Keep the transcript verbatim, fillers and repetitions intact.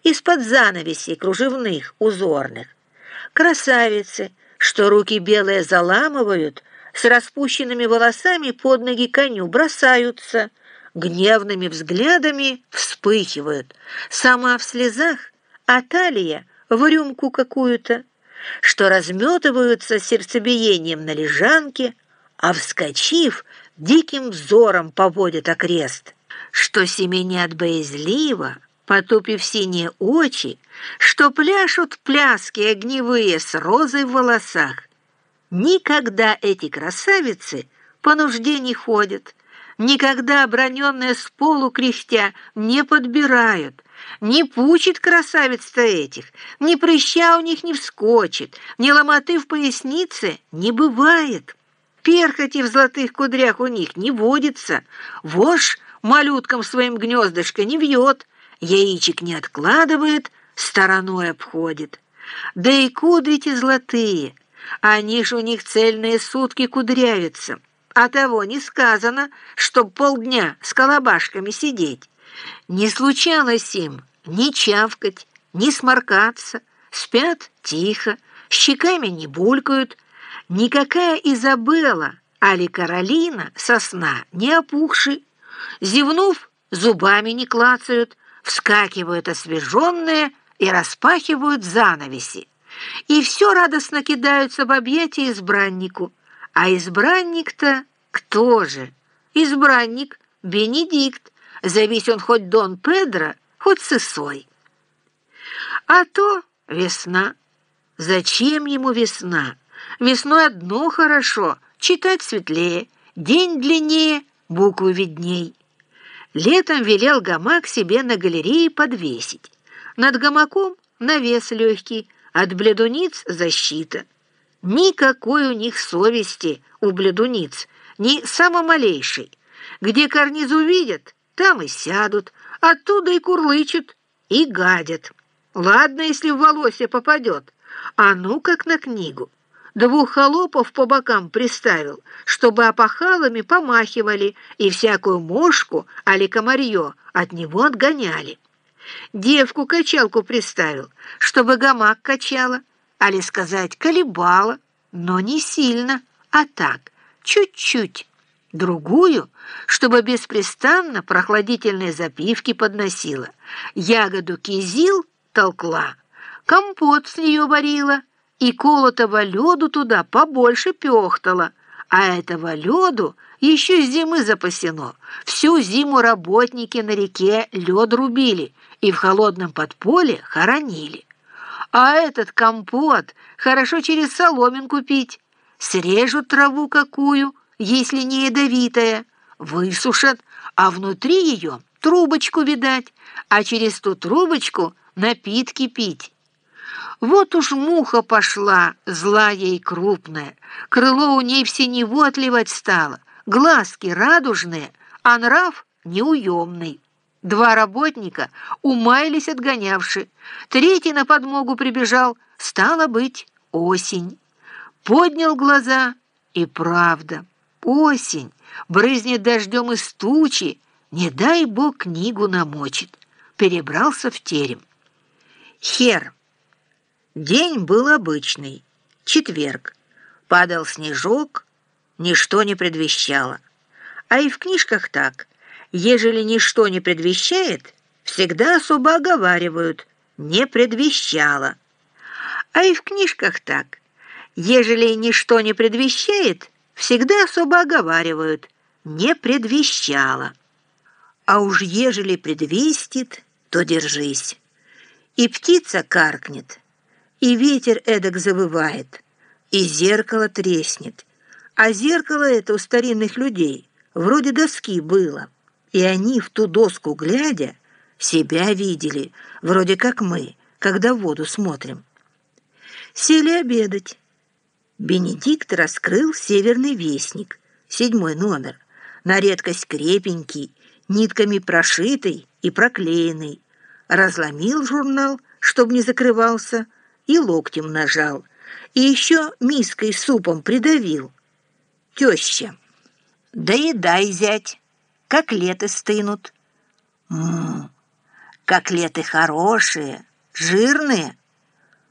из-под занавесей кружевных, узорных. Красавицы, что руки белые заламывают, с распущенными волосами под ноги коню бросаются, гневными взглядами вспыхивают, сама в слезах, а талия в рюмку какую-то, что разметываются сердцебиением на лежанке, а, вскочив, диким взором поводят окрест, что семенят боязливо, потупив синие очи, что пляшут пляски огневые с розой в волосах. Никогда эти красавицы по нужде не ходят, никогда оброненные с полу кряхтя не подбирают, не пучит красавиц-то этих, ни прыща у них не вскочит, ни ломоты в пояснице не бывает. Перхоти в золотых кудрях у них не водится, вошь малюткам своим гнездышко не вьет, яичек не откладывает, стороной обходит. Да и кудри-те золотые, они ж у них цельные сутки кудрявятся, а того не сказано, чтоб полдня с колобашками сидеть. Не случалось им ни чавкать, ни сморкаться, спят тихо, щеками не булькают. Никакая Изабелла, али Каролина со сна не опухши, зевнув, зубами не клацают, вскакивают освеженные и распахивают занавеси. И все радостно кидаются в объятия избраннику. А избранник-то кто же? Избранник Бенедикт, завись он хоть Дон Педро, хоть Сысой. А то весна. Зачем ему весна? Весной одно хорошо, читать светлее, день длиннее, буквы видней. Летом велел гамак себе на галерее подвесить. Над гамаком навес легкий, от бледуниц защита. Никакой у них совести, у бледуниц, ни самомалейшей. Где карниз увидят, там и сядут, оттуда и курлычут, и гадят. Ладно, если в волосье попадет, а ну как на книгу. Двух холопов по бокам приставил, чтобы опахалами помахивали и всякую мошку, али комарье, от него отгоняли. Девку-качалку приставил, чтобы гамак качала, али сказать колебала, но не сильно, а так, чуть-чуть. Другую, чтобы беспрестанно прохладительные запивки подносила, ягоду кизил толкла, компот с нее варила, и колотого лёду туда побольше пёхтала, а этого лёду еще с зимы запасено. Всю зиму работники на реке лёд рубили и в холодном подполе хоронили. А этот компот хорошо через соломинку пить. Срежут траву какую, если не ядовитая, высушат, а внутри ее трубочку видать, а через ту трубочку напитки пить. Вот уж муха пошла, злая и крупная, крыло у ней в синеву отливать стало, глазки радужные, а нрав неуемный. Два работника умаялись отгонявши, третий на подмогу прибежал, стало быть, осень. Поднял глаза, и правда, осень, брызнет дождем из тучи, не дай бог книгу намочит. Перебрался в терем. Хер. День был обычный, четверг. Падал снежок, ничто не предвещало. А и в книжках так. Ежели ничто не предвещает, всегда особо оговаривают «не предвещало». А и в книжках так. Ежели ничто не предвещает, всегда особо оговаривают «не предвещало». А уж ежели предвестит, то держись. И птица каркнет, и ветер эдак завывает, и зеркало треснет. А зеркало это у старинных людей вроде доски было, и они в ту доску глядя себя видели, вроде как мы, когда в воду смотрим. Сели обедать. Бенедикт раскрыл «Северный вестник», седьмой номер, на редкость крепенький, нитками прошитый и проклеенный. Разломил журнал, чтоб не закрывался, и локтем нажал, и еще миской с супом придавил. Теща. «Доедай, зять, котлеты стынут». «М-м, Котлеты хорошие, жирные.